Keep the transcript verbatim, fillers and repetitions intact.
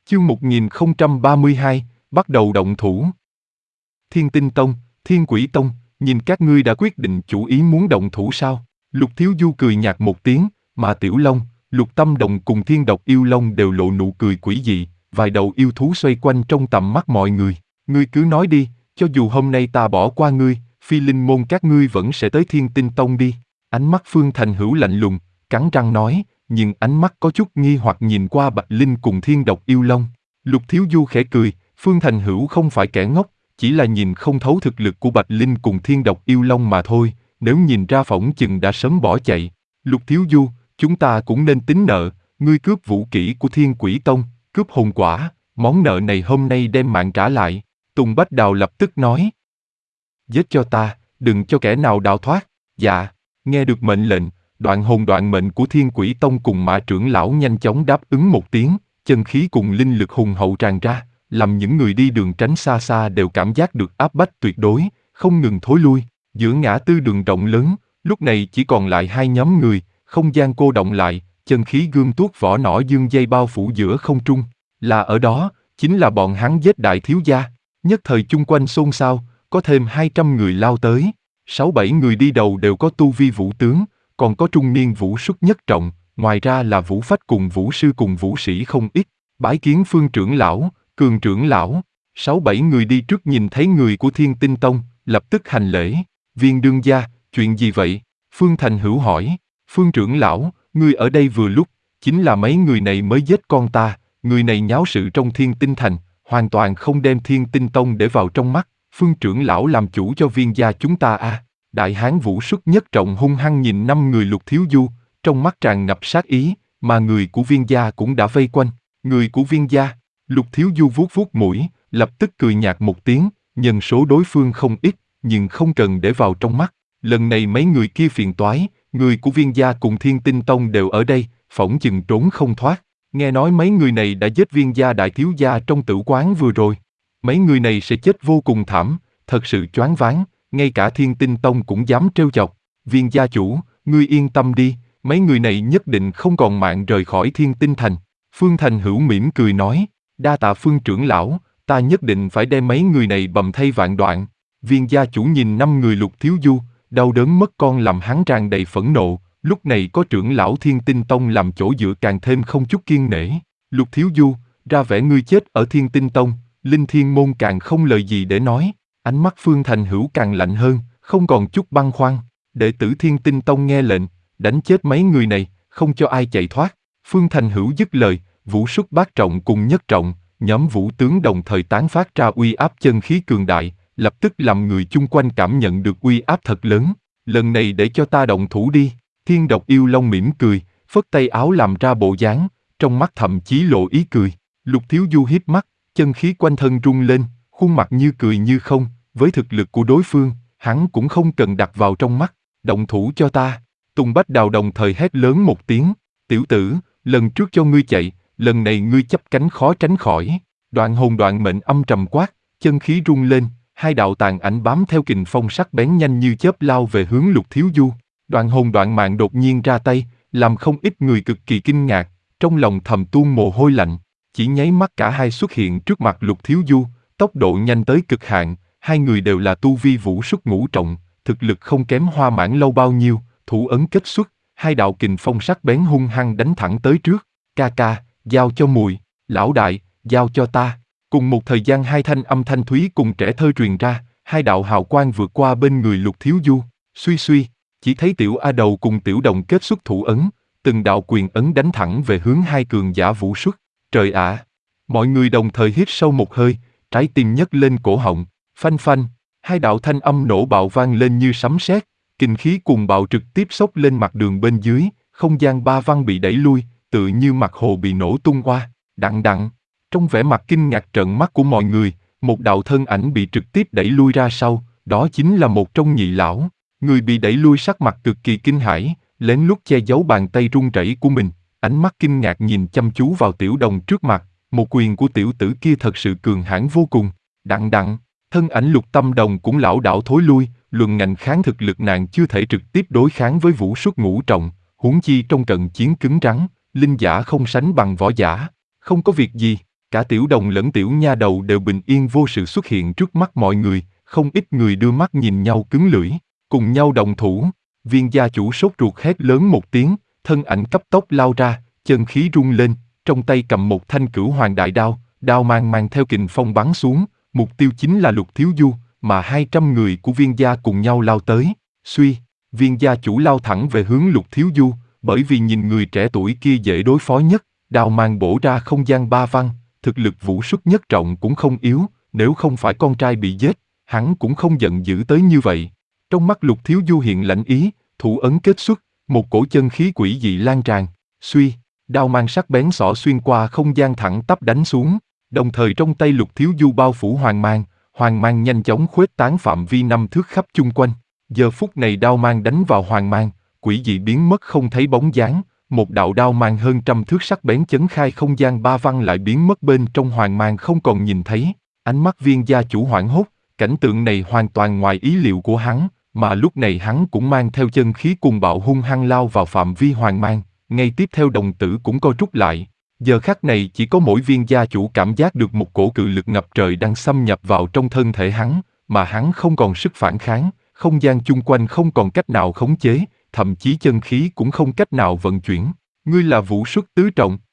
Chương một nghìn không trăm ba mươi hai, bắt đầu động thủ. Thiên Tinh Tông, Thiên Quỷ Tông, nhìn các ngươi đã quyết định chủ ý muốn động thủ sao? Lục Thiếu Du cười nhạt một tiếng, mà Tiểu Long, Lục Tâm Đồng cùng Thiên Độc Yêu Long đều lộ nụ cười quỷ dị, vài đầu yêu thú xoay quanh trong tầm mắt mọi người. Ngươi cứ nói đi, cho dù hôm nay ta bỏ qua ngươi, Phi Linh môn các ngươi vẫn sẽ tới Thiên Tinh Tông đi. Ánh mắt Phương Thành Hữu lạnh lùng, cắn răng nói, nhưng ánh mắt có chút nghi hoặc nhìn qua Bạch Linh cùng Thiên Độc Yêu Long. Lục Thiếu Du khẽ cười, Phương Thành Hữu không phải kẻ ngốc, chỉ là nhìn không thấu thực lực của Bạch Linh cùng Thiên Độc Yêu Long mà thôi, nếu nhìn ra phỏng chừng đã sớm bỏ chạy. Lục Thiếu Du, chúng ta cũng nên tính nợ, ngươi cướp vũ kỹ của Thiên Quỷ Tông, cướp hồn quả, món nợ này hôm nay đem mạng trả lại. Tùng Bách Đào lập tức nói. Giết cho ta, đừng cho kẻ nào đào thoát. Dạ, nghe được mệnh lệnh, đoạn hồn đoạn mệnh của Thiên Quỷ Tông cùng Mã trưởng lão nhanh chóng đáp ứng một tiếng, chân khí cùng linh lực hùng hậu tràn ra, làm những người đi đường tránh xa xa đều cảm giác được áp bách tuyệt đối, không ngừng thối lui. Giữa ngã tư đường rộng lớn, lúc này chỉ còn lại hai nhóm người, không gian cô động lại, chân khí gươm tuốt vỏ nỏ dương dây bao phủ giữa không trung. Là ở đó, chính là bọn hắn giết đại thiếu gia. Nhất thời chung quanh xôn xao, có thêm hai trăm người lao tới. Sáu bảy người đi đầu đều có tu vi vũ tướng, còn có trung niên vũ xuất nhất trọng, ngoài ra là vũ phách cùng vũ sư cùng vũ sĩ không ít. Bái kiến Phương trưởng lão, Cường trưởng lão. Sáu bảy người đi trước nhìn thấy người của Thiên Tinh Tông, lập tức hành lễ. Viên đương gia, chuyện gì vậy? Phương Thành Hữu hỏi. Phương trưởng lão, ngươi ở đây vừa lúc, chính là mấy người này mới giết con ta, người này nháo sự trong Thiên Tinh Thành, hoàn toàn không đem Thiên Tinh Tông để vào trong mắt. Phương trưởng lão làm chủ cho viên gia chúng ta à? Đại hán vũ xuất nhất trọng hung hăng nhìn năm người Lục Thiếu Du, trong mắt tràn ngập sát ý, mà người của viên gia cũng đã vây quanh. Người của viên gia, Lục Thiếu Du vuốt vuốt mũi, lập tức cười nhạt một tiếng, nhân số đối phương không ít, nhưng không cần để vào trong mắt. Lần này mấy người kia phiền toái, người của viên gia cùng Thiên Tinh Tông đều ở đây, phỏng chừng trốn không thoát. Nghe nói mấy người này đã giết viên gia đại thiếu gia trong tử quán vừa rồi. Mấy người này sẽ chết vô cùng thảm, thật sự choáng váng, ngay cả Thiên Tinh Tông cũng dám trêu chọc. Viên gia chủ, ngươi yên tâm đi, mấy người này nhất định không còn mạng rời khỏi Thiên Tinh Thành. Phương Thành Hữu mỉm cười nói, đa tạ Phương trưởng lão, ta nhất định phải đem mấy người này bầm thây vạn đoạn. Viên gia chủ nhìn năm người Lục Thiếu Du, đau đớn mất con làm hắn tràn đầy phẫn nộ, lúc này có trưởng lão Thiên Tinh Tông làm chỗ dựa càng thêm không chút kiên nể. Lục Thiếu Du, ra vẻ ngươi chết ở Thiên Tinh Tông, Linh Thiên Môn càng không lời gì để nói. Ánh mắt Phương Thành Hữu càng lạnh hơn, không còn chút băn khoăn. Đệ tử Thiên Tinh Tông nghe lệnh, đánh chết mấy người này, không cho ai chạy thoát. Phương Thành Hữu dứt lời, vũ xuất bát trọng cùng nhất trọng, nhóm vũ tướng đồng thời tán phát ra uy áp chân khí cường đại, lập tức làm người chung quanh cảm nhận được uy áp thật lớn. Lần này để cho ta động thủ đi. Thiên Độc Yêu Long mỉm cười, phất tay áo làm ra bộ dáng, trong mắt thậm chí lộ ý cười. Lục Thiếu Du híp mắt, chân khí quanh thân rung lên, khuôn mặt như cười như không. Với thực lực của đối phương, hắn cũng không cần đặt vào trong mắt. Động thủ cho ta. Tùng Bách Đào đồng thời hét lớn một tiếng. Tiểu tử, lần trước cho ngươi chạy, lần này ngươi chấp cánh khó tránh khỏi. Đoạn hồn đoạn mệnh âm trầm quát, chân khí rung lên, hai đạo tàn ảnh bám theo kình phong sắc bén nhanh như chớp lao về hướng Lục Thiếu Du. Đoạn hồn đoạn mạng đột nhiên ra tay, làm không ít người cực kỳ kinh ngạc, trong lòng thầm tuôn mồ hôi lạnh. Chỉ nháy mắt cả hai xuất hiện trước mặt Lục Thiếu Du, tốc độ nhanh tới cực hạn, hai người đều là tu vi vũ xuất ngũ trọng, thực lực không kém Hoa Mãn Lâu bao nhiêu, thủ ấn kết xuất, hai đạo kình phong sắc bén hung hăng đánh thẳng tới trước. Ca ca, giao cho mùi, lão đại, giao cho ta. Cùng một thời gian hai thanh âm thanh thúy cùng trẻ thơ truyền ra, hai đạo hào quang vượt qua bên người Lục Thiếu Du, suy suy, chỉ thấy Tiểu A Đầu cùng Tiểu Đồng kết xuất thủ ấn, từng đạo quyền ấn đánh thẳng về hướng hai cường giả vũ xuất. Trời ạ! Mọi người đồng thời hít sâu một hơi, trái tim nhấc lên cổ họng, phanh phanh, hai đạo thanh âm nổ bạo vang lên như sấm sét, kinh khí cuồng bạo trực tiếp xốc lên mặt đường bên dưới, không gian ba văn bị đẩy lui, tự như mặt hồ bị nổ tung qua. Đặng đặng, trong vẻ mặt kinh ngạc trợn mắt của mọi người, một đạo thân ảnh bị trực tiếp đẩy lui ra sau, đó chính là một trong nhị lão. Người bị đẩy lui sắc mặt cực kỳ kinh hãi, lén lút che giấu bàn tay run rẩy của mình, ánh mắt kinh ngạc nhìn chăm chú vào Tiểu Đồng trước mặt, một quyền của tiểu tử kia thật sự cường hãn vô cùng. Đặng đặng, thân ảnh Lục Tâm Đồng cũng lảo đảo thối lui, luận ngành kháng thực lực nàng chưa thể trực tiếp đối kháng với vũ xuất ngũ trọng, huống chi trong trận chiến cứng rắn, linh giả không sánh bằng võ giả. Không có việc gì, Cả Tiểu Đồng lẫn Tiểu Nha Đầu đều bình yên vô sự xuất hiện trước mắt mọi người, không ít người đưa mắt nhìn nhau cứng lưỡi, cùng nhau động thủ. Viên gia chủ sốt ruột hét lớn một tiếng, thân ảnh cấp tốc lao ra, chân khí rung lên, trong tay cầm một thanh Cửu Hoàng đại đao, đao mang mang theo kình phong bắn xuống, mục tiêu chính là Lục Thiếu Du, mà hai trăm người của Viên gia cùng nhau lao tới. Suy, Viên gia chủ lao thẳng về hướng Lục Thiếu Du, bởi vì nhìn người trẻ tuổi kia dễ đối phó nhất, đao mang bổ ra không gian ba văn, thực lực vũ xuất nhất trọng cũng không yếu, nếu không phải con trai bị giết, hắn cũng không giận dữ tới như vậy. Trong mắt Lục Thiếu Du hiện lãnh ý, thủ ấn kết xuất, một cổ chân khí quỷ dị lan tràn, suy, đao mang sắc bén xỏ xuyên qua không gian thẳng tắp đánh xuống, đồng thời trong tay Lục Thiếu Du bao phủ hoàng mang, hoàng mang nhanh chóng khuếch tán phạm vi năm thước khắp chung quanh. Giờ phút này đao mang đánh vào hoàng mang, quỷ dị biến mất không thấy bóng dáng, một đạo đao mang hơn trăm thước sắc bén chấn khai không gian ba văn lại biến mất bên trong hoàng mang không còn nhìn thấy. Ánh mắt Viên gia chủ hoảng hốt, cảnh tượng này hoàn toàn ngoài ý liệu của hắn, mà lúc này hắn cũng mang theo chân khí cuồng bạo hung hăng lao vào phạm vi hoàng mang, ngay tiếp theo đồng tử cũng co rút lại. Giờ khắc này chỉ có mỗi Viên gia chủ cảm giác được một cổ cự lực ngập trời đang xâm nhập vào trong thân thể hắn, mà hắn không còn sức phản kháng, không gian chung quanh không còn cách nào khống chế, thậm chí chân khí cũng không cách nào vận chuyển. Ngươi là vũ xuất tứ trọng,